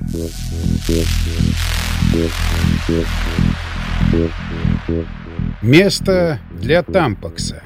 Место для тампакса.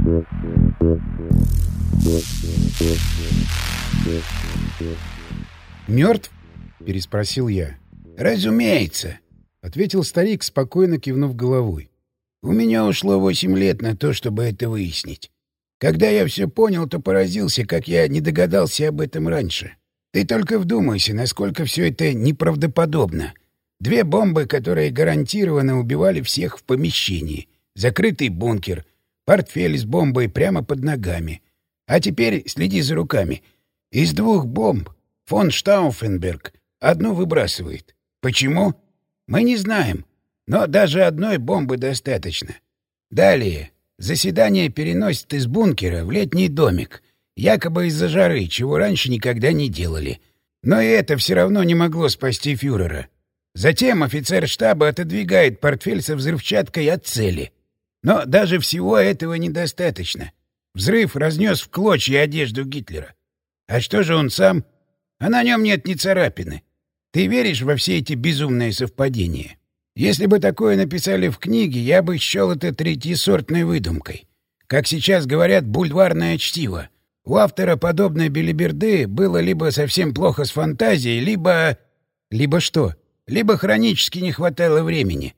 «Мертв?» — переспросил я. «Разумеется», — ответил старик, спокойно кивнув головой. «У меня ушло 8 лет на то, чтобы это выяснить. Когда я все понял, то поразился, как я не догадался об этом раньше. Ты только вдумайся, насколько все это неправдоподобно. 2 бомбы, которые гарантированно убивали всех в помещении. Закрытый бункер. Портфель с бомбой прямо под ногами. А теперь следи за руками. Из 2 бомб фон Штауфенберг одну выбрасывает. Почему? Мы не знаем. Но даже одной бомбы достаточно. Далее. Заседание переносит из бункера в летний домик. Якобы из-за жары, чего раньше никогда не делали. Но и это все равно не могло спасти фюрера. Затем офицер штаба отодвигает портфель со взрывчаткой от цели. Но даже всего этого недостаточно. Взрыв разнес в клочья одежду Гитлера. А что же он сам? А на нем нет ни царапины. Ты веришь во все эти безумные совпадения? Если бы такое написали в книге, я бы счел это третьесортной выдумкой. Как сейчас говорят, бульварное чтиво. У автора подобной белиберды было либо совсем плохо с фантазией, либо... Либо что? Либо хронически не хватало времени.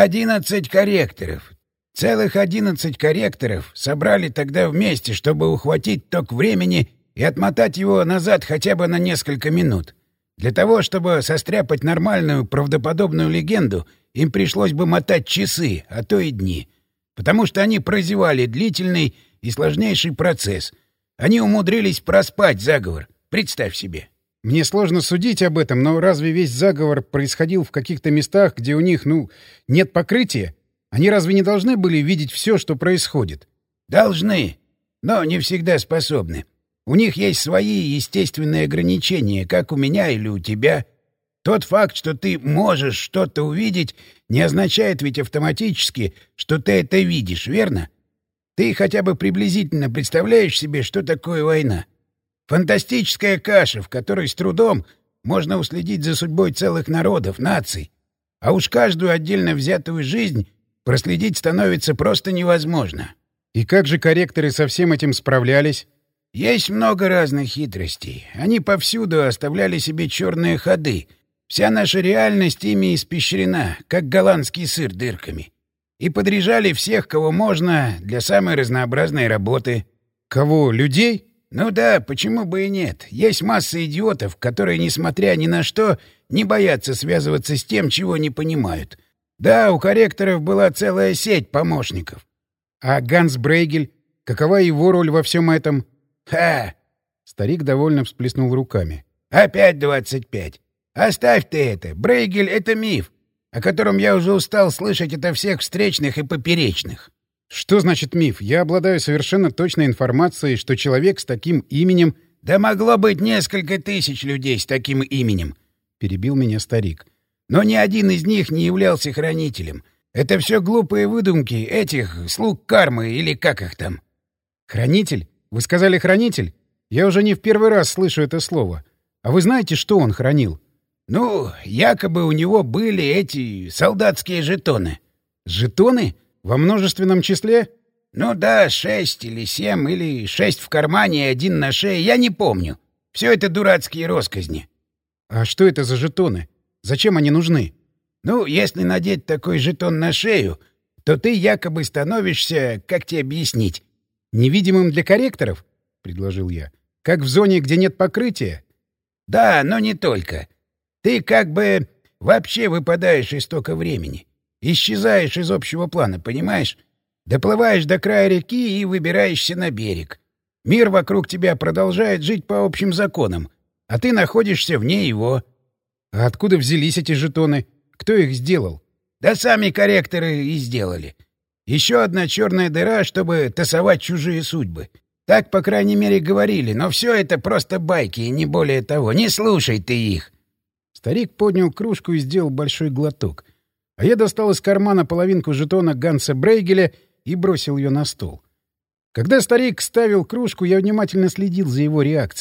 11 корректоров. Целых 11 корректоров собрали тогда вместе, чтобы ухватить ток времени и отмотать его назад хотя бы на несколько минут. Для того, чтобы состряпать нормальную правдоподобную легенду, им пришлось бы мотать часы, а то и дни. Потому что они прозевали длительный и сложнейший процесс. Они умудрились проспать заговор. Представь себе. Мне сложно судить об этом, но разве весь заговор происходил в каких-то местах, где у них, нет покрытия? Они разве не должны были видеть все, что происходит? Должны, но не всегда способны. У них есть свои естественные ограничения, как у меня или у тебя. Тот факт, что ты можешь что-то увидеть, не означает ведь автоматически, что ты это видишь, верно? Ты хотя бы приблизительно представляешь себе, что такое война? Фантастическая каша, в которой с трудом можно уследить за судьбой целых народов, наций. А уж каждую отдельно взятую жизнь проследить становится просто невозможно. И как же корректоры со всем этим справлялись? Есть много разных хитростей. Они повсюду оставляли себе черные ходы. Вся наша реальность ими испещрена, как голландский сыр дырками. И подряжали всех, кого можно, для самой разнообразной работы. Кого? Людей? Ну да, почему бы и нет. Есть масса идиотов, которые, несмотря ни на что, не боятся связываться с тем, чего не понимают. Да, у корректоров была целая сеть помощников. А Ганс Брейгель? Какова его роль во всем этом? Ха! Старик довольно всплеснул руками. Опять 25. Оставь ты это. Брейгель — это миф, о котором я уже устал слышать ото всех встречных и поперечных. Что значит миф? Я обладаю совершенно точной информацией, что человек с таким именем... — Да могло быть несколько тысяч людей с таким именем, — перебил меня старик. Но ни один из них не являлся хранителем. Это все глупые выдумки этих слуг кармы или как их там. Хранитель? Вы сказали хранитель? Я уже не в первый раз слышу это слово. А вы знаете, что он хранил? Ну, якобы у него были эти солдатские жетоны. Жетоны? Во множественном числе? Ну да, 6 или 7, или 6 в кармане и 1 на шее, я не помню. Все это дурацкие росказни. А что это за жетоны? Зачем они нужны? Ну, если надеть такой жетон на шею, то ты якобы становишься, как тебе объяснить? Невидимым для корректоров? — предложил я. Как в зоне, где нет покрытия? Да, но не только. Ты как бы вообще выпадаешь из тока времени. Исчезаешь из общего плана, понимаешь? Доплываешь до края реки и выбираешься на берег. Мир вокруг тебя продолжает жить по общим законам, а ты находишься вне его. А откуда взялись эти жетоны? Кто их сделал? Да сами корректоры и сделали. Еще одна черная дыра, чтобы тасовать чужие судьбы. Так, по крайней мере, говорили, но все это просто байки, и не более того. Не слушай ты их. Старик поднял кружку и сделал большой глоток. А я достал из кармана половинку жетона Ганса Брейгеля и бросил ее на стол. Когда старик ставил кружку, я внимательно следил за его реакцией.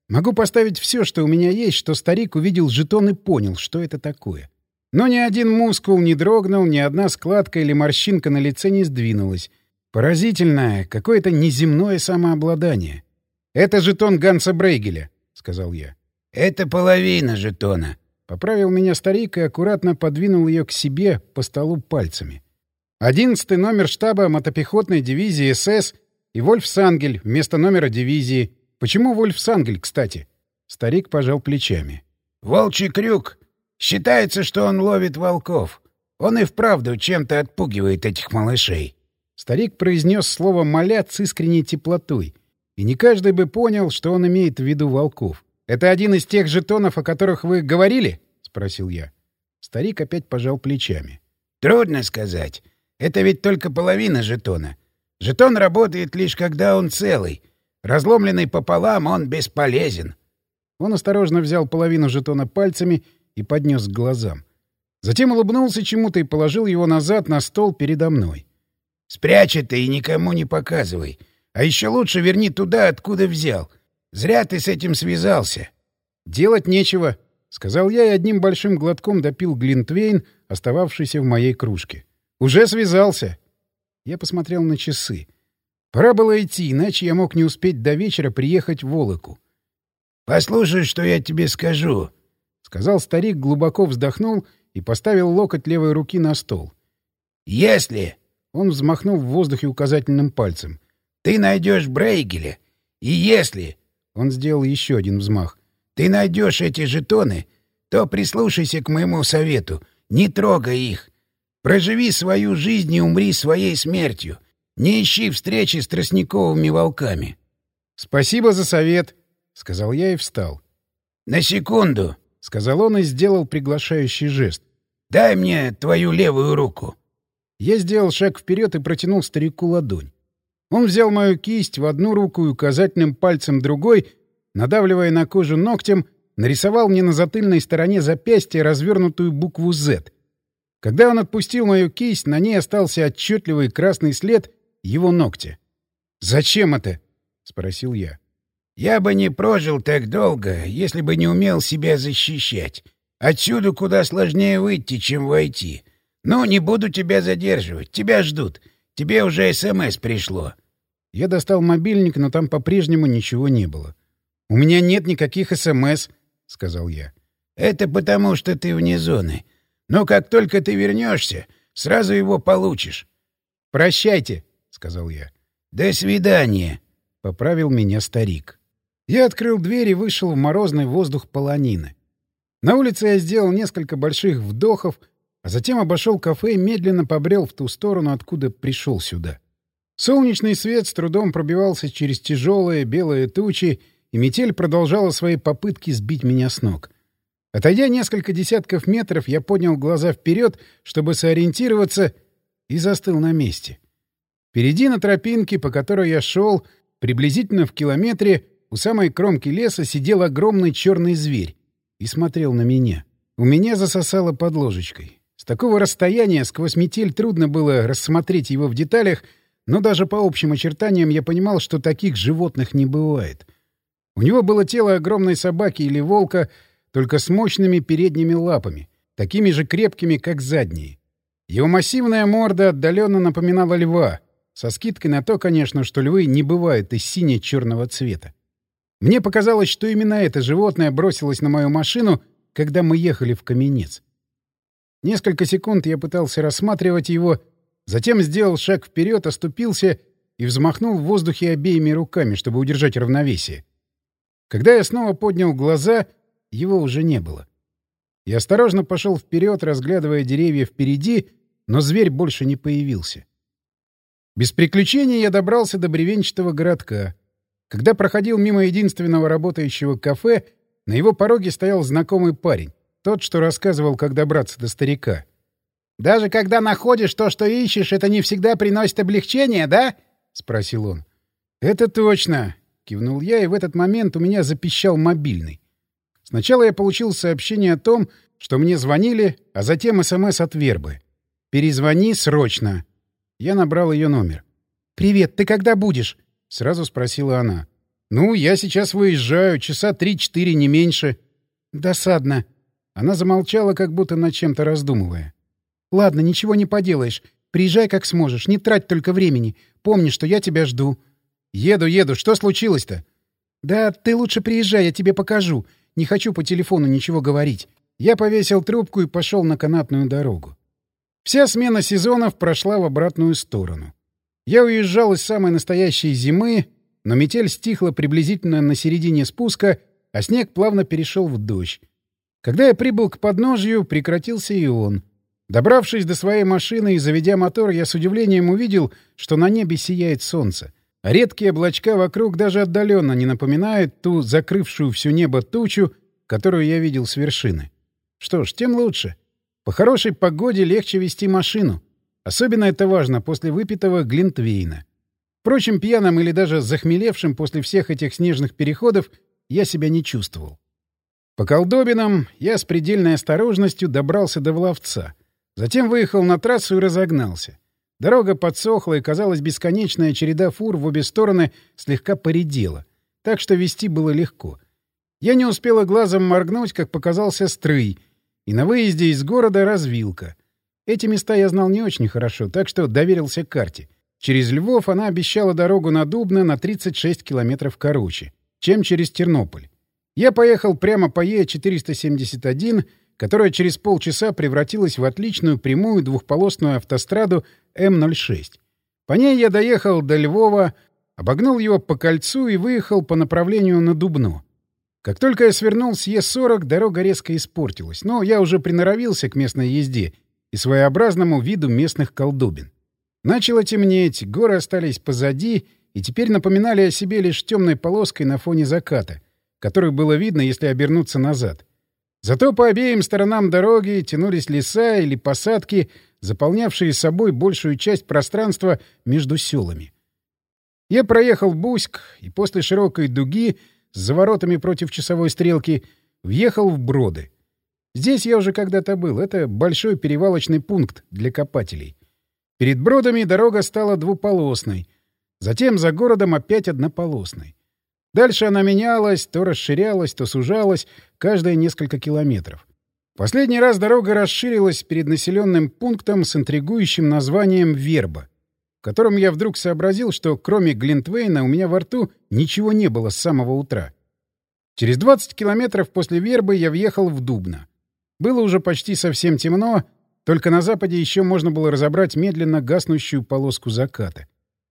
Могу поставить все, что у меня есть, что старик увидел жетон и понял, что это такое. Но ни один мускул не дрогнул, ни одна складка или морщинка на лице не сдвинулась. Поразительное, какое-то неземное самообладание. «Это жетон Ганса Брейгеля», — сказал я. «Это половина жетона», — поправил меня старик и аккуратно подвинул ее к себе по столу пальцами. 11-й номер штаба мотопехотной дивизии СС и Вольфсангель вместо номера дивизии. Почему Вольфсангель, кстати? Старик пожал плечами. «Волчий крюк. Считается, что он ловит волков. Он и вправду чем-то отпугивает этих малышей». Старик произнес слово «малят» с искренней теплотой. И не каждый бы понял, что он имеет в виду волков. «Это один из тех жетонов, о которых вы говорили?» — спросил я. Старик опять пожал плечами. «Трудно сказать. Это ведь только половина жетона. Жетон работает лишь когда он целый. Разломленный пополам, он бесполезен». Он осторожно взял половину жетона пальцами и поднес к глазам. Затем улыбнулся чему-то и положил его назад на стол передо мной. «Спрячь это и никому не показывай. А еще лучше верни туда, откуда взял. Зря ты с этим связался». «Делать нечего», — сказал я и одним большим глотком допил глинтвейн, остававшийся в моей кружке. «Уже связался». Я посмотрел на часы. Пора было идти, иначе я мог не успеть до вечера приехать в Волоку. «Послушай, что я тебе скажу», — сказал старик, глубоко вздохнул и поставил локоть левой руки на стол. «Если...» — он взмахнул в воздухе указательным пальцем. «Ты найдешь Брейгеля, и если...» — он сделал еще один взмах. «Ты найдешь эти жетоны, то прислушайся к моему совету. Не трогай их. Проживи свою жизнь и умри своей смертью. Не ищи встречи с тростниковыми волками». «Спасибо за совет», — сказал я и встал. «На секунду», — сказал он и сделал приглашающий жест. «Дай мне твою левую руку». Я сделал шаг вперед и протянул старику ладонь. Он взял мою кисть в одну руку и указательным пальцем другой, надавливая на кожу ногтем, нарисовал мне на затыльной стороне запястья развернутую букву «З». Когда он отпустил мою кисть, на ней остался отчетливый красный след его ногтя. «Зачем это?» — спросил я. «Я бы не прожил так долго, если бы не умел себя защищать. Отсюда куда сложнее выйти, чем войти. Ну, не буду тебя задерживать. Тебя ждут. Тебе уже СМС пришло». Я достал мобильник, но там по-прежнему ничего не было. «У меня нет никаких СМС», — сказал я. «Это потому, что ты вне зоны. Но как только ты вернешься, сразу его получишь». «Прощайте», — сказал я. «До свидания», — поправил меня старик. Я открыл дверь и вышел в морозный воздух полонины. На улице я сделал несколько больших вдохов, а затем обошел кафе и медленно побрел в ту сторону, откуда пришел сюда. Солнечный свет с трудом пробивался через тяжелые белые тучи, и метель продолжала свои попытки сбить меня с ног. Отойдя несколько десятков метров, я поднял глаза вперед, чтобы сориентироваться, и застыл на месте. Впереди на тропинке, по которой я шел, приблизительно в километре, у самой кромки леса сидел огромный черный зверь и смотрел на меня. У меня засосало под ложечкой. С такого расстояния сквозь метель трудно было рассмотреть его в деталях, но даже по общим очертаниям я понимал, что таких животных не бывает. У него было тело огромной собаки или волка, только с мощными передними лапами, такими же крепкими, как задние. Его массивная морда отдаленно напоминала льва, со скидкой на то, конечно, что львы не бывают из сине-черного цвета. Мне показалось, что именно это животное бросилось на мою машину, когда мы ехали в Каменец. Несколько секунд я пытался рассматривать его, затем сделал шаг вперед, оступился и взмахнул в воздухе обеими руками, чтобы удержать равновесие. Когда я снова поднял глаза, его уже не было. Я осторожно пошел вперед, разглядывая деревья впереди, но зверь больше не появился. Без приключений я добрался до бревенчатого городка. Когда проходил мимо единственного работающего кафе, на его пороге стоял знакомый парень, тот, что рассказывал, как добраться до старика. «Даже когда находишь то, что ищешь, это не всегда приносит облегчение, да?» — спросил он. «Это точно!» — кивнул я, и в этот момент у меня запищал мобильный. Сначала я получил сообщение о том, что мне звонили, а затем СМС от Вербы. «Перезвони срочно!» Я набрал ее номер. «Привет, ты когда будешь?» — сразу спросила она. «Ну, я сейчас выезжаю, часа 3-4, не меньше». «Досадно». Она замолчала, как будто над чем-то раздумывая. «Ладно, ничего не поделаешь. Приезжай как сможешь, не трать только времени. Помни, что я тебя жду». «Еду. Что случилось-то?» «Да ты лучше приезжай, я тебе покажу. Не хочу по телефону ничего говорить». Я повесил трубку и пошел на канатную дорогу. Вся смена сезонов прошла в обратную сторону. Я уезжал из самой настоящей зимы, но метель стихла приблизительно на середине спуска, а снег плавно перешел в дождь. Когда я прибыл к подножью, прекратился и он. Добравшись до своей машины и заведя мотор, я с удивлением увидел, что на небе сияет солнце. А редкие облачка вокруг даже отдаленно не напоминают ту закрывшую все небо тучу, которую я видел с вершины. Что ж, тем лучше. По хорошей погоде легче вести машину. Особенно это важно после выпитого глинтвейна. Впрочем, пьяным или даже захмелевшим после всех этих снежных переходов я себя не чувствовал. По колдобинам я с предельной осторожностью добрался до Воловца. Затем выехал на трассу и разогнался. Дорога подсохла, и, казалось, бесконечная череда фур в обе стороны слегка поредела, так что вести было легко. Я не успел и глазом моргнуть, как показался Стрый, и на выезде из города развилка. Эти места я знал не очень хорошо, так что доверился карте. Через Львов она обещала дорогу на Дубно на 36 километров короче, чем через Тернополь. Я поехал прямо по Е-471, которая через полчаса превратилась в отличную прямую двухполосную автостраду М-06. По ней я доехал до Львова, обогнул его по кольцу и выехал по направлению на Дубно. Как только я свернул с Е-40, дорога резко испортилась, но я уже приноровился к местной езде и своеобразному виду местных колдобин. Начало темнеть, горы остались позади и теперь напоминали о себе лишь темной полоской на фоне заката, которую было видно, если обернуться назад. Зато по обеим сторонам дороги тянулись леса или посадки, заполнявшие собой большую часть пространства между селами. Я проехал Буськ и после широкой дуги с заворотами против часовой стрелки въехал в Броды. Здесь я уже когда-то был. Это большой перевалочный пункт для копателей. Перед Бродами дорога стала двуполосной. Затем за городом опять однополосной. Дальше она менялась, то расширялась, то сужалась, каждые несколько километров. Последний раз дорога расширилась перед населенным пунктом с интригующим названием Верба, в котором я вдруг сообразил, что кроме глинтвейна у меня во рту ничего не было с самого утра. Через 20 километров после Вербы я въехал в Дубно. Было уже почти совсем темно, только на западе еще можно было разобрать медленно гаснущую полоску заката.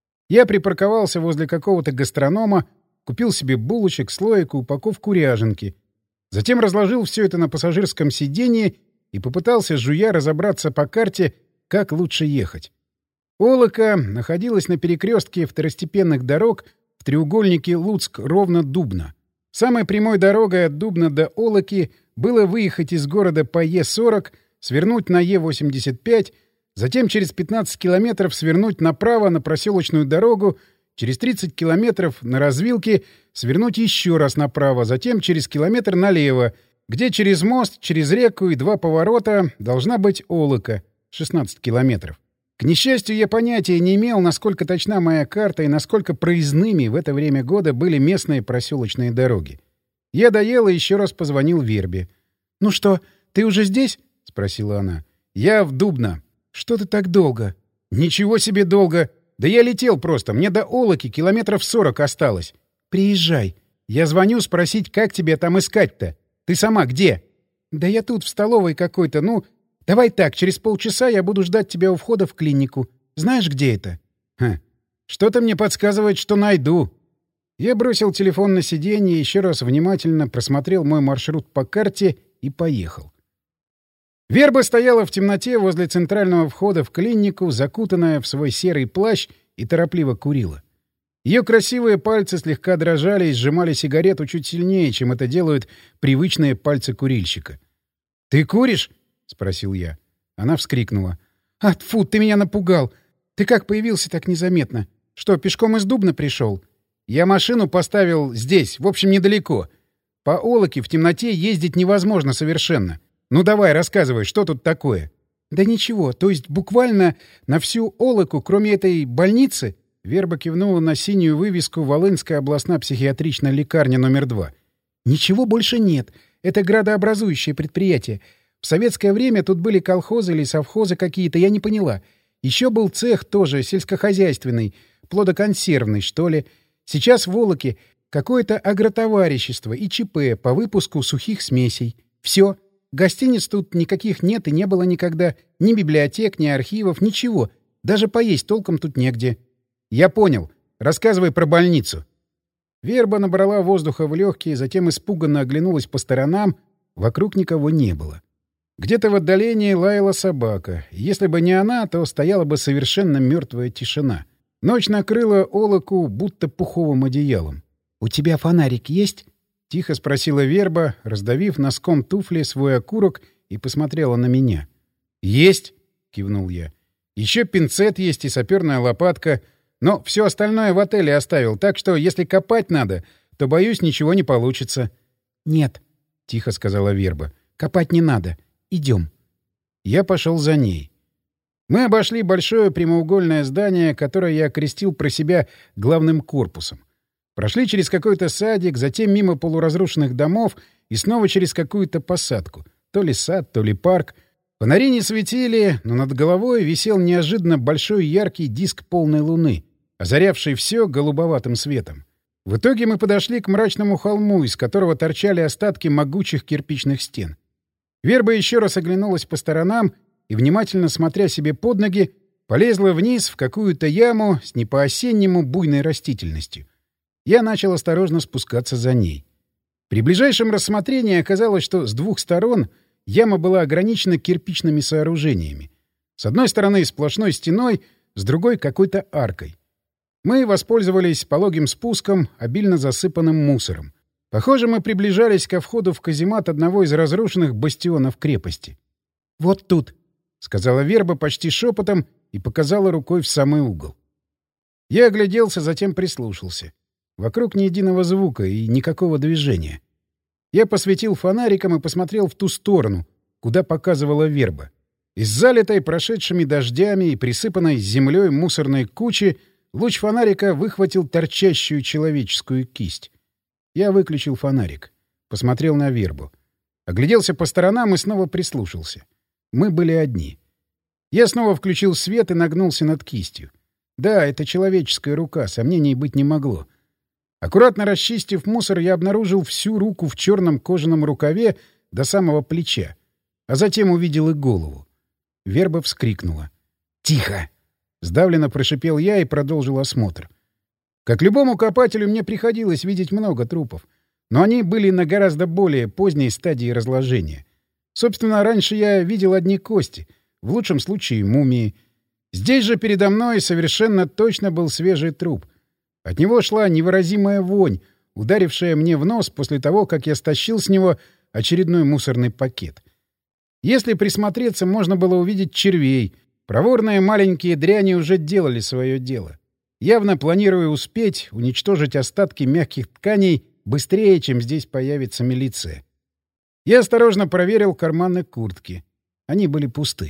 Я припарковался возле какого-то гастронома, купил себе булочек, слоек и упаковку ряженки. Затем разложил все это на пассажирском сиденье и попытался, жуя, разобраться по карте, как лучше ехать. Олока находилась на перекрестке второстепенных дорог в треугольнике Луцк-Ровно-Дубно. Самой прямой дорогой от Дубна до Олоки было выехать из города по Е-40, свернуть на Е-85, затем через 15 километров свернуть направо на проселочную дорогу, через 30 километров на развилке свернуть еще раз направо, затем через километр налево, где через мост, через реку и 2 поворота должна быть Олока, 16 километров. К несчастью, я понятия не имел, насколько точна моя карта и насколько проездными в это время года были местные проселочные дороги. Я доел и еще раз позвонил Вербе. — Ну что, ты уже здесь? — спросила она. — Я в Дубно. — Что ты так долго? — Ничего себе долго! Да я летел просто. Мне до Олоки километров 40 осталось. — Приезжай. Я звоню спросить, как тебе там искать-то. Ты сама где? — Да я тут в столовой какой-то. Ну, давай так, через полчаса я буду ждать тебя у входа в клинику. Знаешь, где это? — Хм. Что-то мне подсказывает, что найду. Я бросил телефон на сиденье, еще раз внимательно просмотрел мой маршрут по карте и поехал. Верба стояла в темноте возле центрального входа в клинику, закутанная в свой серый плащ, и торопливо курила. Ее красивые пальцы слегка дрожали и сжимали сигарету чуть сильнее, чем это делают привычные пальцы курильщика. — Ты куришь? — спросил я. Она вскрикнула. — А, тьфу, ты меня напугал! Ты как появился так незаметно? Что, пешком из Дубна пришел? Я машину поставил здесь, в общем, недалеко. По Олоке в темноте ездить невозможно совершенно. Ну давай, рассказывай, что тут такое? — Да ничего, то есть буквально на всю Олоку, кроме этой больницы? Верба кивнула на синюю вывеску «Волынская областная психиатричная лекарня номер 2». «Ничего больше нет. Это градообразующее предприятие. В советское время тут были колхозы или совхозы какие-то, я не поняла. Еще был цех тоже, сельскохозяйственный, плодоконсервный, что ли. Сейчас в Волоке какое-то агротоварищество и ЧП по выпуску сухих смесей. Все. Гостиниц тут никаких нет и не было никогда. Ни библиотек, ни архивов, ничего. Даже поесть толком тут негде». «Я понял. Рассказывай про больницу». Верба набрала воздуха в легкие, затем испуганно оглянулась по сторонам. Вокруг никого не было. Где-то в отдалении лаяла собака. Если бы не она, то стояла бы совершенно мертвая тишина. Ночь накрыла Олоку будто пуховым одеялом. «У тебя фонарик есть?» — тихо спросила Верба, раздавив носком туфли свой окурок, и посмотрела на меня. «Есть!» — кивнул я. «Еще пинцет есть и саперная лопатка. Но все остальное в отеле оставил, так что если копать надо, то, боюсь, ничего не получится». «Нет», — тихо сказала Верба. «Копать не надо. Идем». Я пошел за ней. Мы обошли большое прямоугольное здание, которое я окрестил про себя главным корпусом. Прошли через какой-то садик, затем мимо полуразрушенных домов и снова через какую-то посадку. То ли сад, то ли парк. Фонари не светили, но над головой висел неожиданно большой яркий диск полной луны, озарявший все голубоватым светом. В итоге мы подошли к мрачному холму, из которого торчали остатки могучих кирпичных стен. Верба еще раз оглянулась по сторонам и, внимательно смотря себе под ноги, полезла вниз в какую-то яму с не по-осеннему буйной растительностью. Я начал осторожно спускаться за ней. При ближайшем рассмотрении оказалось, что с двух сторон яма была ограничена кирпичными сооружениями. С одной стороны сплошной стеной, с другой — какой-то аркой. Мы воспользовались пологим спуском, обильно засыпанным мусором. Похоже, мы приближались ко входу в каземат одного из разрушенных бастионов крепости. «Вот тут», — сказала Верба почти шепотом и показала рукой в самый угол. Я огляделся, затем прислушался. Вокруг ни единого звука и никакого движения. Я посветил фонариком и посмотрел в ту сторону, куда показывала Верба. Из залитой прошедшими дождями и присыпанной землей мусорной кучи луч фонарика выхватил торчащую человеческую кисть. Я выключил фонарик. Посмотрел на Вербу. Огляделся по сторонам и снова прислушался. Мы были одни. Я снова включил свет и нагнулся над кистью. Да, это человеческая рука, сомнений быть не могло. Аккуратно расчистив мусор, я обнаружил всю руку в черном кожаном рукаве до самого плеча, а затем увидел и голову. Верба вскрикнула. «Тихо!» — сдавленно прошипел я и продолжил осмотр. Как любому копателю, мне приходилось видеть много трупов, но они были на гораздо более поздней стадии разложения. Собственно, раньше я видел одни кости, в лучшем случае мумии. Здесь же передо мной совершенно точно был свежий труп. От него шла невыразимая вонь, ударившая мне в нос после того, как я стащил с него очередной мусорный пакет. Если присмотреться, можно было увидеть червей. Проворные маленькие дряни уже делали свое дело, явно планируя успеть уничтожить остатки мягких тканей быстрее, чем здесь появится милиция. Я осторожно проверил карманы куртки. Они были пусты.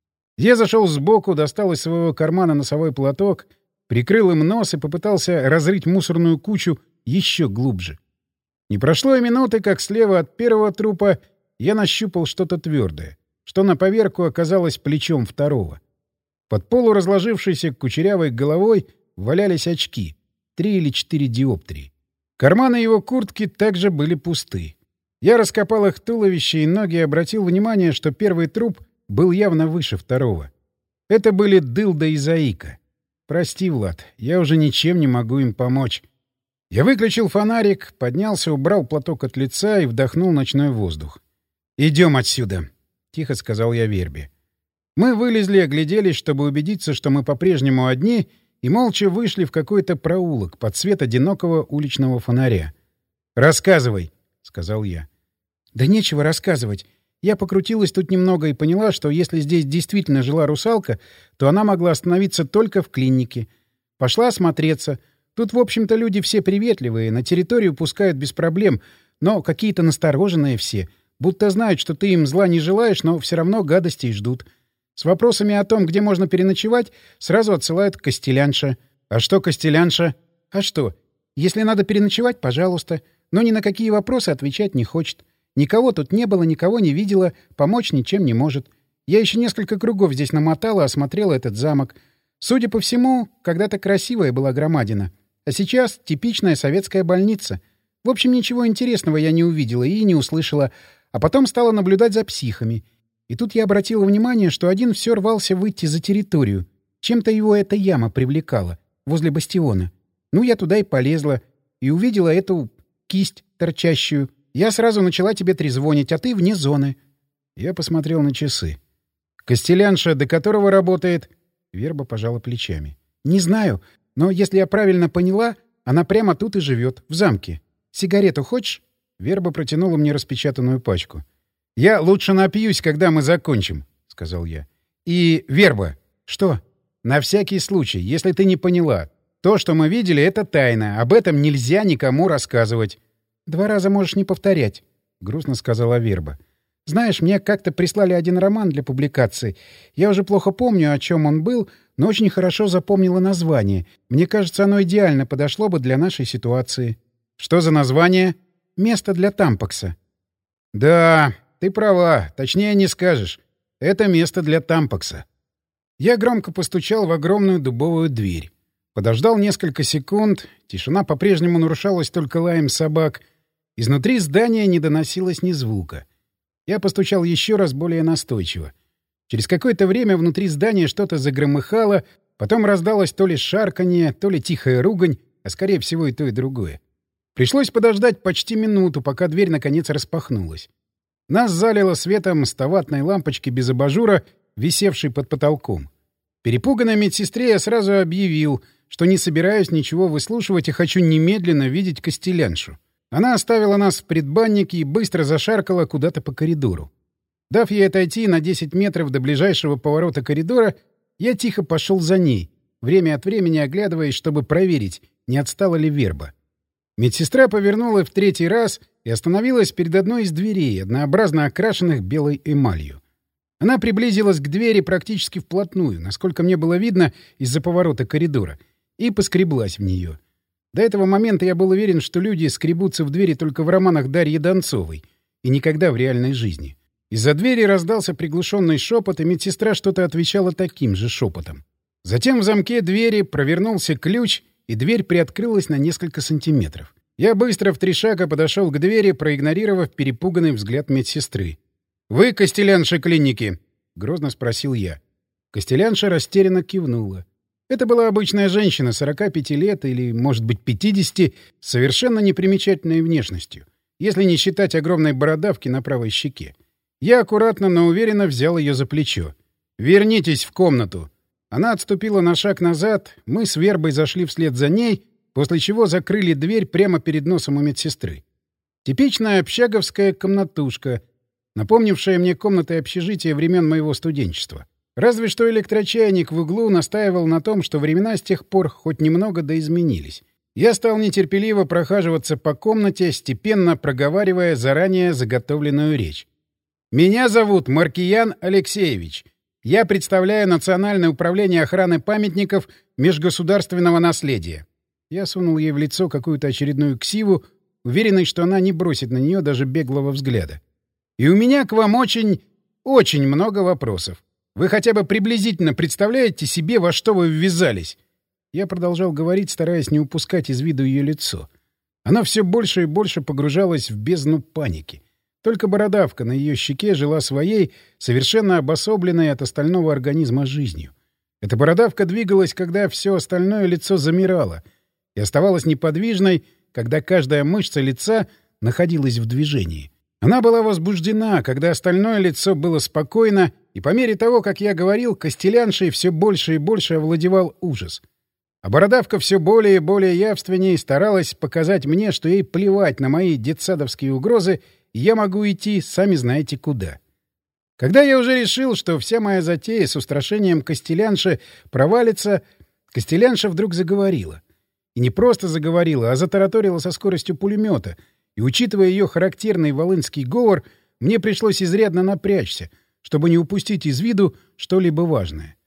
Я зашел сбоку, достал из своего кармана носовой платок, прикрыл им нос и попытался разрыть мусорную кучу еще глубже. Не прошло и минуты, как слева от первого трупа я нащупал что-то твердое, что на поверку оказалось плечом второго. Под полуразложившейся кучерявой головой валялись очки, 3 или 4 диоптрии. Карманы его куртки также были пусты. Я раскопал их туловище и ноги и обратил внимание, что первый труп был явно выше второго. Это были Дылда и Заика. Прости, Влад, я уже ничем не могу им помочь. Я выключил фонарик, поднялся, убрал платок от лица и вдохнул ночной воздух. «Идем отсюда», — тихо сказал я Вербе. Мы вылезли, огляделись, чтобы убедиться, что мы по-прежнему одни, и молча вышли в какой-то проулок под свет одинокого уличного фонаря. «Рассказывай», — сказал я. «Да нечего рассказывать. Я покрутилась тут немного и поняла, что если здесь действительно жила русалка, то она могла остановиться только в клинике. Пошла осмотреться. Тут, в общем-то, люди все приветливые, на территорию пускают без проблем, но какие-то настороженные все, будто знают, что ты им зла не желаешь, но все равно гадостей ждут. С вопросами о том, где можно переночевать, сразу отсылают к Костелянше. А что Костелянша? А что? Если надо переночевать, пожалуйста. Но ни на какие вопросы отвечать не хочет. Никого тут не было, никого не видела, помочь ничем не может. Я еще несколько кругов здесь намотала, осмотрела этот замок. Судя по всему, когда-то красивая была громадина. А сейчас типичная советская больница. В общем, ничего интересного я не увидела и не услышала. А потом стала наблюдать за психами. И тут я обратила внимание, что один все рвался выйти за территорию. Чем-то его эта яма привлекала, возле бастиона. Ну, я туда и полезла, и увидела эту кисть торчащую. Я сразу начала тебе трезвонить, а ты вне зоны. Я посмотрел на часы. Костелянша, до которого работает? Верба пожала плечами. Не знаю, но если я правильно поняла, она прямо тут и живет, в замке. Сигарету хочешь? Верба протянула мне распечатанную пачку. «Я лучше напьюсь, когда мы закончим», — сказал я. «И, Верба...» «Что?» «На всякий случай, если ты не поняла. То, что мы видели, — это тайна. Об этом нельзя никому рассказывать». «2 раза можешь не повторять», — грустно сказала Верба. «Знаешь, мне как-то прислали один роман для публикации. Я уже плохо помню, о чем он был, но очень хорошо запомнила название. Мне кажется, оно идеально подошло бы для нашей ситуации». «Что за название?» «Место для тампакса». «Да, ты права. Точнее не скажешь. Это место для тампакса». Я громко постучал в огромную дубовую дверь. Подождал несколько секунд. Тишина по-прежнему нарушалась только лаем собак. Изнутри здания не доносилось ни звука. Я постучал еще раз более настойчиво. Через какое-то время внутри здания что-то загромыхало, потом раздалось то ли шарканье, то ли тихая ругань, а скорее всего и то, и другое. Пришлось подождать почти минуту, пока дверь наконец распахнулась. Нас залило светом стоватной лампочки без абажура, висевшей под потолком. Перепуганной медсестре я сразу объявил, что не собираюсь ничего выслушивать и хочу немедленно видеть Костеляншу. Она оставила нас в предбаннике и быстро зашаркала куда-то по коридору. Дав ей отойти на 10 метров до ближайшего поворота коридора, я тихо пошел за ней, время от времени оглядываясь, чтобы проверить, не отстала ли Верба. Медсестра повернула в 3-й раз и остановилась перед одной из дверей, однообразно окрашенных белой эмалью. Она приблизилась к двери практически вплотную, насколько мне было видно из-за поворота коридора, и поскреблась в нее. До этого момента я был уверен, что люди скребутся в двери только в романах Дарьи Донцовой и никогда в реальной жизни. Из-за двери раздался приглушенный шепот, и медсестра что-то отвечала таким же шепотом. Затем в замке двери провернулся ключ, и дверь приоткрылась на несколько сантиметров. Я быстро в 3 шага подошел к двери, проигнорировав перепуганный взгляд медсестры. «Вы Костелянша клиники?» — грозно спросил я. Костелянша растерянно кивнула. Это была обычная женщина 45 лет или, может быть, 50, с совершенно непримечательной внешностью, если не считать огромной бородавки на правой щеке. Я аккуратно, но уверенно взял ее за плечо. «Вернитесь в комнату!» Она отступила на шаг назад, мы с Вербой зашли вслед за ней, после чего закрыли дверь прямо перед носом у медсестры. Типичная общаговская комнатушка, напомнившая мне комнаты общежития времен моего студенчества. Разве что электрочайник в углу настаивал на том, что времена с тех пор хоть немного доизменились. Я стал нетерпеливо прохаживаться по комнате, степенно проговаривая заранее заготовленную речь. «Меня зовут Маркиян Алексеевич. Я представляю Национальное управление охраны памятников межгосударственного наследия». Я сунул ей в лицо какую-то очередную ксиву, уверенный, что она не бросит на нее даже беглого взгляда. «И у меня к вам очень много вопросов. Вы хотя бы приблизительно представляете себе, во что вы ввязались?» Я продолжал говорить, стараясь не упускать из виду ее лицо. Оно все больше и больше погружалось в бездну паники. Только бородавка на ее щеке жила своей, совершенно обособленной от остального организма жизнью. Эта бородавка двигалась, когда все остальное лицо замирало, и оставалась неподвижной, когда каждая мышца лица находилась в движении. Она была возбуждена, когда остальное лицо было спокойно, и по мере того, как я говорил, Костеляншей все больше и больше овладевал ужас. А бородавка все более и более явственнее старалась показать мне, что ей плевать на мои детсадовские угрозы, и я могу идти сами знаете куда. Когда я уже решил, что вся моя затея с устрашением Костелянши провалится, Костелянша вдруг заговорила. И не просто заговорила, а затараторила со скоростью пулемета, и, учитывая ее характерный волынский говор, мне пришлось изрядно напрячься, чтобы не упустить из виду что-либо важное.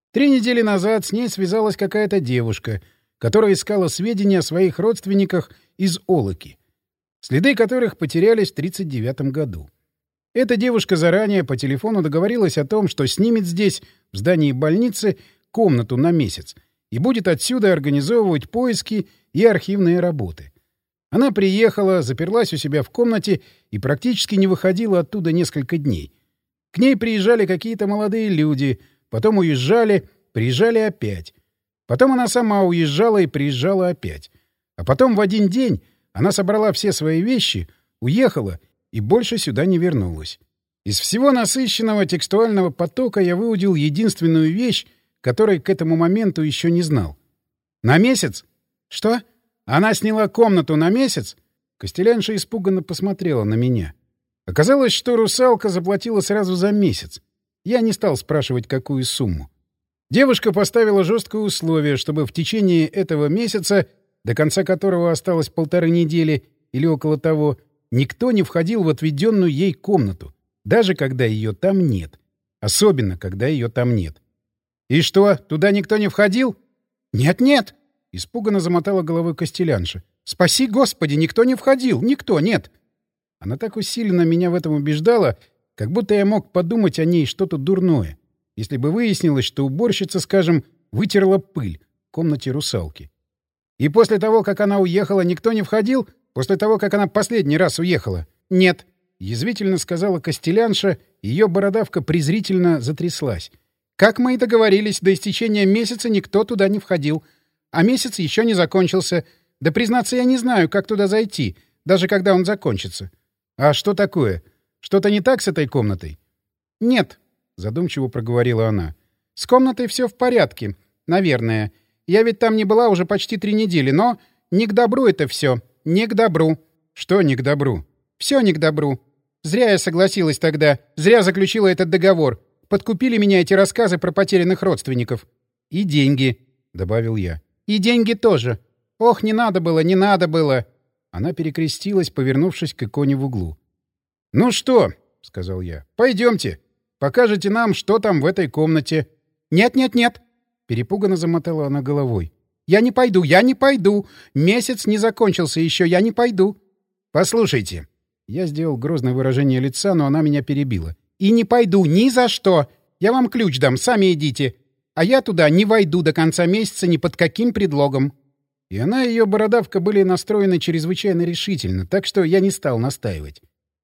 3 недели назад с ней связалась какая-то девушка, которая искала сведения о своих родственниках из Олыки, следы которых потерялись в 1939 году. Эта девушка заранее по телефону договорилась о том, что снимет здесь, в здании больницы, комнату на месяц и будет отсюда организовывать поиски и архивные работы. Она приехала, заперлась у себя в комнате и практически не выходила оттуда несколько дней. К ней приезжали какие-то молодые люди, потом уезжали, приезжали опять. Потом она сама уезжала и приезжала опять. А потом в один день она собрала все свои вещи, уехала и больше сюда не вернулась. Из всего насыщенного текстуального потока я выудил единственную вещь, которой к этому моменту еще не знал. «На месяц?» «Что? Она сняла комнату на месяц?» Костелянша испуганно посмотрела на меня. Оказалось, что русалка заплатила сразу за месяц. Я не стал спрашивать, какую сумму. Девушка поставила жесткое условие, чтобы в течение этого месяца, до конца которого осталось 1,5 недели или около того, никто не входил в отведенную ей комнату, даже когда ее там нет. Особенно, когда ее там нет. «И что, туда никто не входил?» «Нет-нет!» — испуганно замотала головой Костелянша. «Спаси Господи, никто не входил! Никто, нет!» Она так усиленно меня в этом убеждала, как будто я мог подумать о ней что-то дурное, если бы выяснилось, что уборщица, скажем, вытерла пыль в комнате русалки. «И после того, как она уехала, никто не входил? После того, как она последний раз уехала?» «Нет», — язвительно сказала Костелянша, ее бородавка презрительно затряслась. «Как мы и договорились, до истечения месяца никто туда не входил. А месяц еще не закончился. Да, признаться, я не знаю, как туда зайти, даже когда он закончится». «А что такое? Что-то не так с этой комнатой?» «Нет», — задумчиво проговорила она. «С комнатой все в порядке, наверное. Я ведь там не была уже почти 3 недели, но не к добру это все. Не к добру». «Что не к добру?» «Все не к добру. Зря я согласилась тогда. Зря заключила этот договор. Подкупили меня эти рассказы про потерянных родственников». «И деньги», — добавил я. «И деньги тоже. Ох, не надо было, не надо было». Она перекрестилась, повернувшись к иконе в углу. «Ну что?» — сказал я. «Пойдемте. Покажете нам, что там в этой комнате». «Нет-нет-нет», — перепуганно замотала она головой. «Я не пойду, я не пойду. Месяц не закончился еще, я не пойду». «Послушайте». Я сделал грозное выражение лица, но она меня перебила. «И не пойду ни за что. Я вам ключ дам, сами идите. А я туда не войду до конца месяца ни под каким предлогом». И она и ее бородавка были настроены чрезвычайно решительно, так что я не стал настаивать.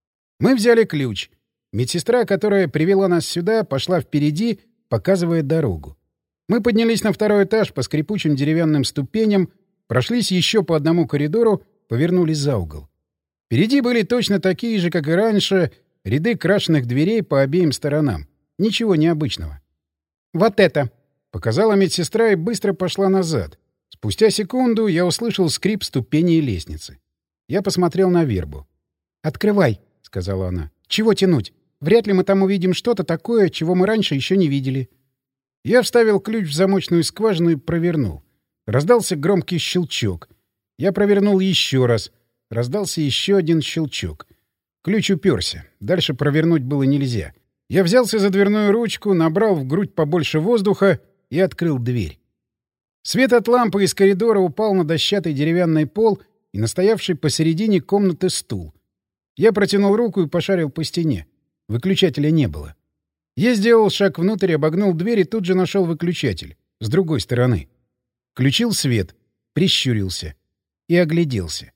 Мы взяли ключ. Медсестра, которая привела нас сюда, пошла впереди, показывая дорогу. Мы поднялись на 2-й этаж по скрипучим деревянным ступеням, прошлись еще по одному коридору, повернули за угол. Впереди были точно такие же, как и раньше, ряды крашеных дверей по обеим сторонам. Ничего необычного. «Вот это!» — показала медсестра и быстро пошла назад. Спустя секунду я услышал скрип ступеней лестницы. Я посмотрел на Вербу. «Открывай», — сказала она. «Чего тянуть? Вряд ли мы там увидим что-то такое, чего мы раньше еще не видели». Я вставил ключ в замочную скважину и провернул. Раздался громкий щелчок. Я провернул еще раз. Раздался еще один щелчок. Ключ уперся. Дальше провернуть было нельзя. Я взялся за дверную ручку, набрал в грудь побольше воздуха и открыл дверь. Свет от лампы из коридора упал на дощатый деревянный пол и на стоявший посередине комнаты стул. Я протянул руку и пошарил по стене. Выключателя не было. Я сделал шаг внутрь, обогнул дверь и тут же нашел выключатель. С другой стороны. Включил свет, прищурился и огляделся.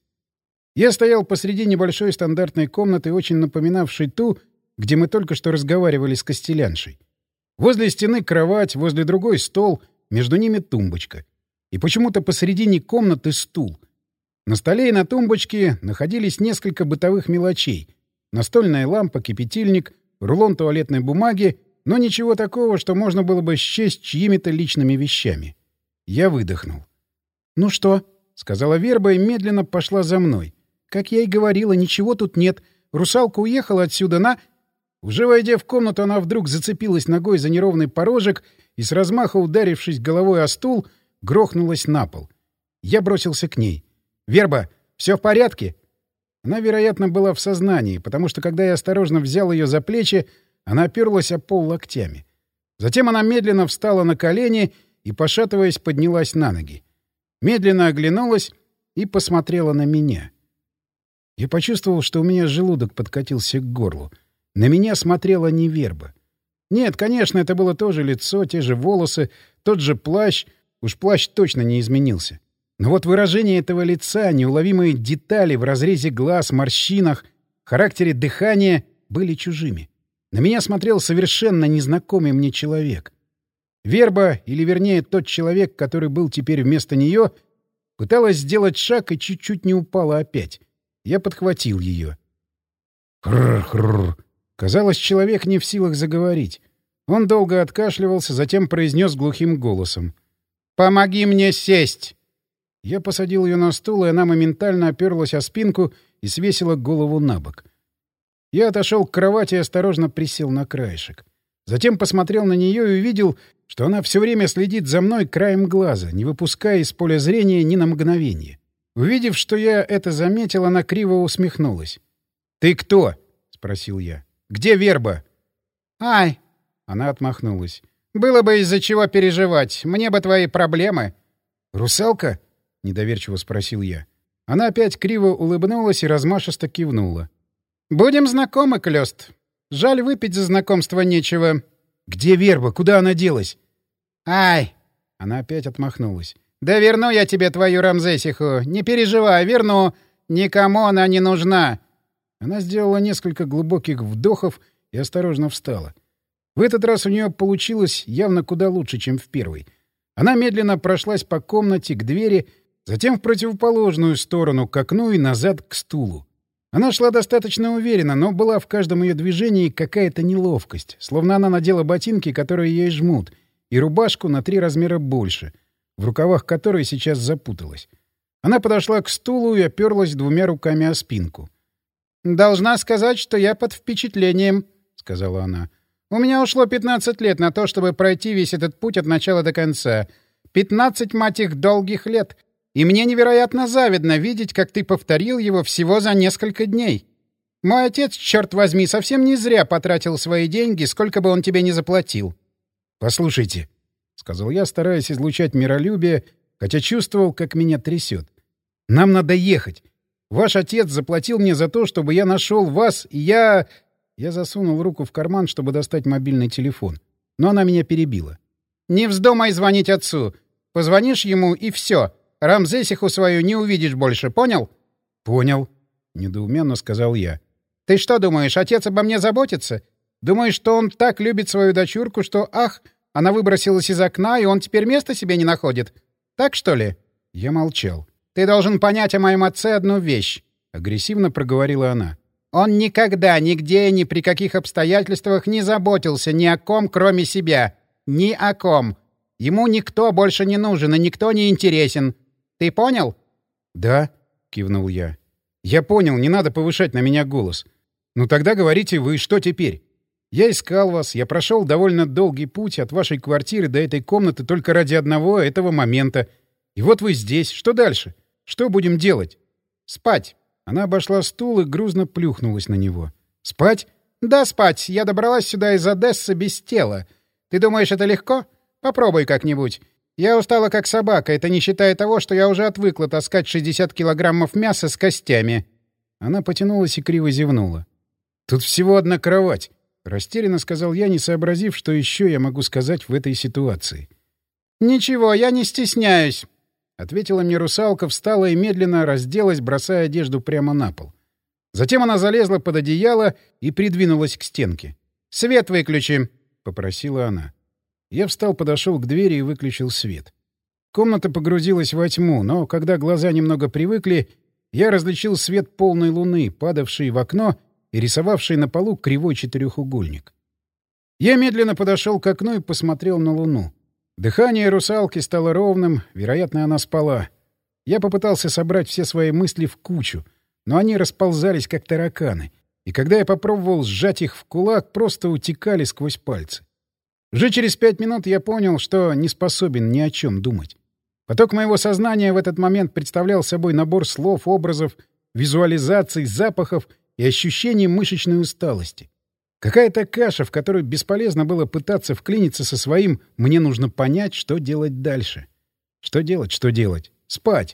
Я стоял посреди небольшой стандартной комнаты, очень напоминавшей ту, где мы только что разговаривали с Костеляншей. Возле стены кровать, возле другой стол — между ними тумбочка. И почему-то посередине комнаты стул. На столе и на тумбочке находились несколько бытовых мелочей. Настольная лампа, кипятильник, рулон туалетной бумаги, но ничего такого, что можно было бы счесть чьими-то личными вещами. Я выдохнул. «Ну что?» — сказала Верба и медленно пошла за мной. «Как я и говорила, ничего тут нет. Русалка уехала отсюда на...» Уже войдя в комнату, она вдруг зацепилась ногой за неровный порожек и, с размаха ударившись головой о стул, грохнулась на пол. Я бросился к ней. «Верба, все в порядке?» Она, вероятно, была в сознании, потому что, когда я осторожно взял ее за плечи, она оперлась о пол локтями. Затем она медленно встала на колени и, пошатываясь, поднялась на ноги. Медленно оглянулась и посмотрела на меня. Я почувствовал, что у меня желудок подкатился к горлу. На меня смотрела не Верба. Нет, конечно, это было то же лицо, те же волосы, тот же плащ. Уж плащ точно не изменился. Но вот выражение этого лица, неуловимые детали в разрезе глаз, морщинах, характере дыхания были чужими. На меня смотрел совершенно незнакомый мне человек. Верба, или вернее тот человек, который был теперь вместо нее, пыталась сделать шаг и чуть-чуть не упала опять. Я подхватил ее. Хр-хр. Казалось, человек не в силах заговорить. Он долго откашливался, затем произнес глухим голосом: «Помоги мне сесть!» Я посадил ее на стул, и она моментально оперлась о спинку и свесила голову на бок. Я отошел к кровати и осторожно присел на краешек. Затем посмотрел на нее и увидел, что она все время следит за мной краем глаза, не выпуская из поля зрения ни на мгновение. Увидев, что я это заметил, она криво усмехнулась. «Ты кто?» — спросил я. «Где Верба?» «Ай!» — она отмахнулась. «Было бы из-за чего переживать. Мне бы твои проблемы». «Русалка?» — недоверчиво спросил я. Она опять криво улыбнулась и размашисто кивнула. «Будем знакомы, Клёст. Жаль, выпить за знакомство нечего». «Где Верба? Куда она делась?» «Ай!» — она опять отмахнулась. «Да верну я тебе твою Рамзесиху. Не переживай, верну. Никому она не нужна». Она сделала несколько глубоких вдохов и осторожно встала. В этот раз у нее получилось явно куда лучше, чем в первый. Она медленно прошлась по комнате к двери, затем в противоположную сторону, к окну и назад к стулу. Она шла достаточно уверенно, но была в каждом ее движении какая-то неловкость, словно она надела ботинки, которые ей жмут, и рубашку на 3 размера больше, в рукавах которой сейчас запуталась. Она подошла к стулу и оперлась 2 руками о спинку. «Должна сказать, что я под впечатлением», — сказала она. «У меня ушло 15 лет на то, чтобы пройти весь этот путь от начала до конца. 15, мать их, долгих лет. И мне невероятно завидно видеть, как ты повторил его всего за несколько дней. Мой отец, черт возьми, совсем не зря потратил свои деньги, сколько бы он тебе ни заплатил». «Послушайте», — сказал я, стараясь излучать миролюбие, хотя чувствовал, как меня трясет. «Нам надо ехать. Ваш отец заплатил мне за то, чтобы я нашел вас, и я...» Я засунул руку в карман, чтобы достать мобильный телефон. Но она меня перебила. «Не вздумай звонить отцу. Позвонишь ему, и все. Рамзесиху свою не увидишь больше, понял?» «Понял», — недоуменно сказал я. «Ты что думаешь, отец обо мне заботится? Думаешь, что он так любит свою дочурку, что, ах, она выбросилась из окна, и он теперь места себе не находит? Так, что ли?» Я молчал. «Ты должен понять о моем отце одну вещь», — агрессивно проговорила она. «Он никогда, нигде, ни при каких обстоятельствах не заботился ни о ком, кроме себя. Ни о ком. Ему никто больше не нужен и никто не интересен. Ты понял?» «Да», — кивнул я. «Я понял, не надо повышать на меня голос. Ну тогда говорите вы, что теперь? Я искал вас, я прошел довольно долгий путь от вашей квартиры до этой комнаты только ради одного этого момента. И вот вы здесь. Что дальше? Что будем делать?» «Спать». Она обошла стул и грузно плюхнулась на него. «Спать?» «Да, спать. Я добралась сюда из Одессы без тела. Ты думаешь, это легко? Попробуй как-нибудь. Я устала как собака, это не считая того, что я уже отвыкла таскать 60 килограммов мяса с костями». Она потянулась и криво зевнула. «Тут всего одна кровать», — растерянно сказал я, не сообразив, что еще я могу сказать в этой ситуации. «Ничего, я не стесняюсь», — ответила мне русалка, встала и медленно разделась, бросая одежду прямо на пол. Затем она залезла под одеяло и придвинулась к стенке. «Свет выключи», — попросила она. Я встал, подошел к двери и выключил свет. Комната погрузилась во тьму, но когда глаза немного привыкли, я различил свет полной луны, падавший в окно и рисовавший на полу кривой четырехугольник. Я медленно подошел к окну и посмотрел на луну. Дыхание русалки стало ровным, вероятно, она спала. Я попытался собрать все свои мысли в кучу, но они расползались, как тараканы, и когда я попробовал сжать их в кулак, просто утекали сквозь пальцы. Уже через 5 минут я понял, что не способен ни о чем думать. Поток моего сознания в этот момент представлял собой набор слов, образов, визуализаций, запахов и ощущений мышечной усталости. Какая-то каша, в которую бесполезно было пытаться вклиниться со своим «мне нужно понять, что делать дальше». Что делать, что делать? Спать.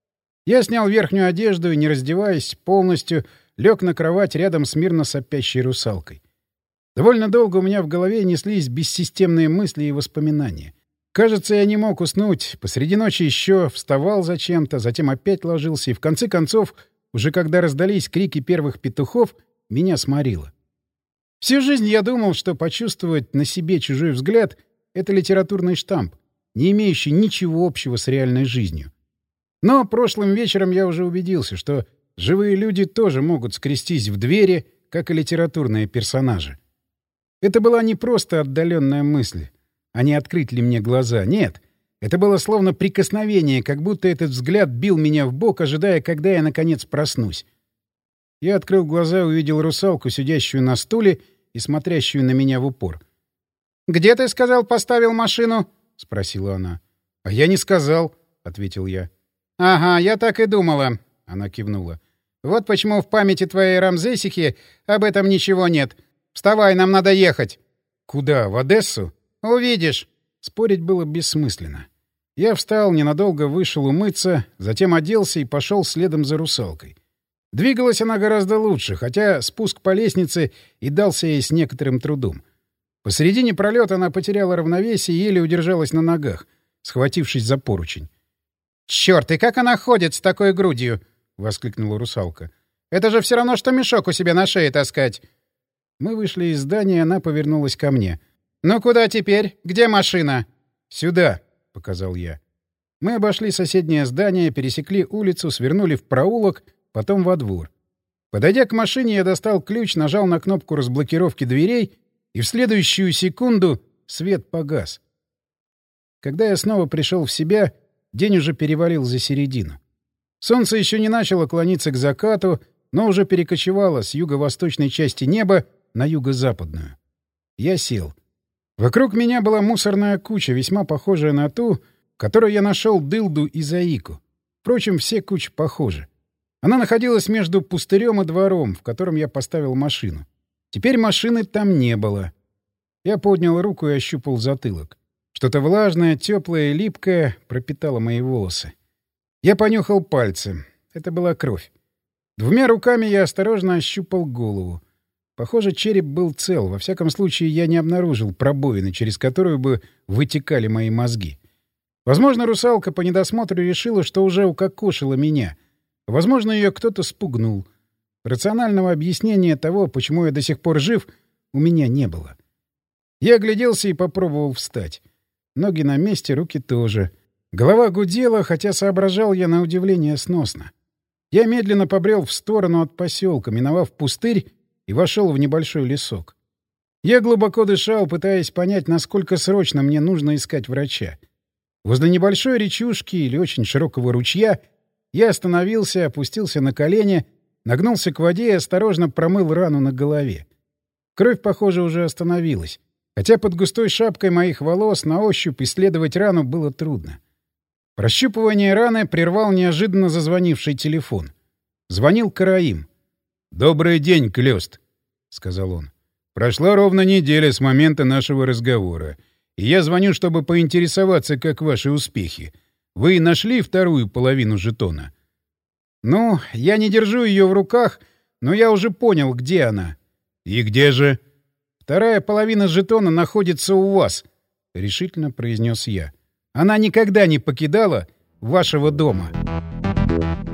Я снял верхнюю одежду и, не раздеваясь полностью, лег на кровать рядом с мирно сопящей русалкой. Довольно долго у меня в голове неслись бессистемные мысли и воспоминания. Кажется, я не мог уснуть. Посреди ночи еще вставал зачем-то, затем опять ложился, и в конце концов, уже когда раздались крики первых петухов, меня сморило. Всю жизнь я думал, что почувствовать на себе чужой взгляд — это литературный штамп, не имеющий ничего общего с реальной жизнью. Но прошлым вечером я уже убедился, что живые люди тоже могут скрестись в двери, как и литературные персонажи. Это была не просто отдаленная мысль, а не открыть ли мне глаза. Нет, это было словно прикосновение, как будто этот взгляд бил меня в бок, ожидая, когда я, наконец, проснусь. Я открыл глаза и увидел русалку, сидящую на стуле и смотрящую на меня в упор. «Где, ты сказал, поставил машину?» — спросила она. «А я не сказал», — ответил я. «Ага, я так и думала», — она кивнула. «Вот почему в памяти твоей Рамзесихи об этом ничего нет. Вставай, нам надо ехать». «Куда? В Одессу?» «Увидишь». Спорить было бессмысленно. Я встал, ненадолго вышел умыться, затем оделся и пошел следом за русалкой. Двигалась она гораздо лучше, хотя спуск по лестнице и дался ей с некоторым трудом. Посередине пролета она потеряла равновесие и еле удержалась на ногах, схватившись за поручень. «Чёрт, и как она ходит с такой грудью!» — воскликнула русалка. «Это же все равно, что мешок у себя на шее таскать!» Мы вышли из здания, она повернулась ко мне. «Ну куда теперь? Где машина?» «Сюда», — показал я. Мы обошли соседнее здание, пересекли улицу, свернули в проулок, потом во двор. Подойдя к машине, я достал ключ, нажал на кнопку разблокировки дверей, и в следующую секунду свет погас. Когда я снова пришел в себя, день уже перевалил за середину. Солнце еще не начало клониться к закату, но уже перекочевало с юго-восточной части неба на юго-западную. Я сел. Вокруг меня была мусорная куча, весьма похожая на ту, в которой я нашел дылду и заику. Впрочем, все кучи похожи. Она находилась между пустырем и двором, в котором я поставил машину. Теперь машины там не было. Я поднял руку и ощупал затылок. Что-то влажное, теплое и липкое пропитало мои волосы. Я понюхал пальцы. Это была кровь. Двумя руками я осторожно ощупал голову. Похоже, череп был цел. Во всяком случае, я не обнаружил пробоины, через которую бы вытекали мои мозги. Возможно, русалка по недосмотру решила, что уже укокошила меня. Возможно, ее кто-то спугнул. Рационального объяснения того, почему я до сих пор жив, у меня не было. Я огляделся и попробовал встать. Ноги на месте, руки тоже. Голова гудела, хотя соображал я на удивление сносно. Я медленно побрел в сторону от поселка, миновав пустырь, и вошел в небольшой лесок. Я глубоко дышал, пытаясь понять, насколько срочно мне нужно искать врача. Возле небольшой речушки или очень широкого ручья я остановился, опустился на колени, нагнулся к воде и осторожно промыл рану на голове. Кровь, похоже, уже остановилась, хотя под густой шапкой моих волос на ощупь исследовать рану было трудно. Прощупывание раны прервал неожиданно зазвонивший телефон. Звонил Караим. «Добрый день, Клёст», — сказал он. «Прошла ровно неделя с момента нашего разговора, и я звоню, чтобы поинтересоваться, как ваши успехи. Вы нашли вторую половину жетона?» «Ну, я не держу ее в руках, но я уже понял, где она». «И где же?» «Вторая половина жетона находится у вас», — решительно произнес я. «Она никогда не покидала вашего дома».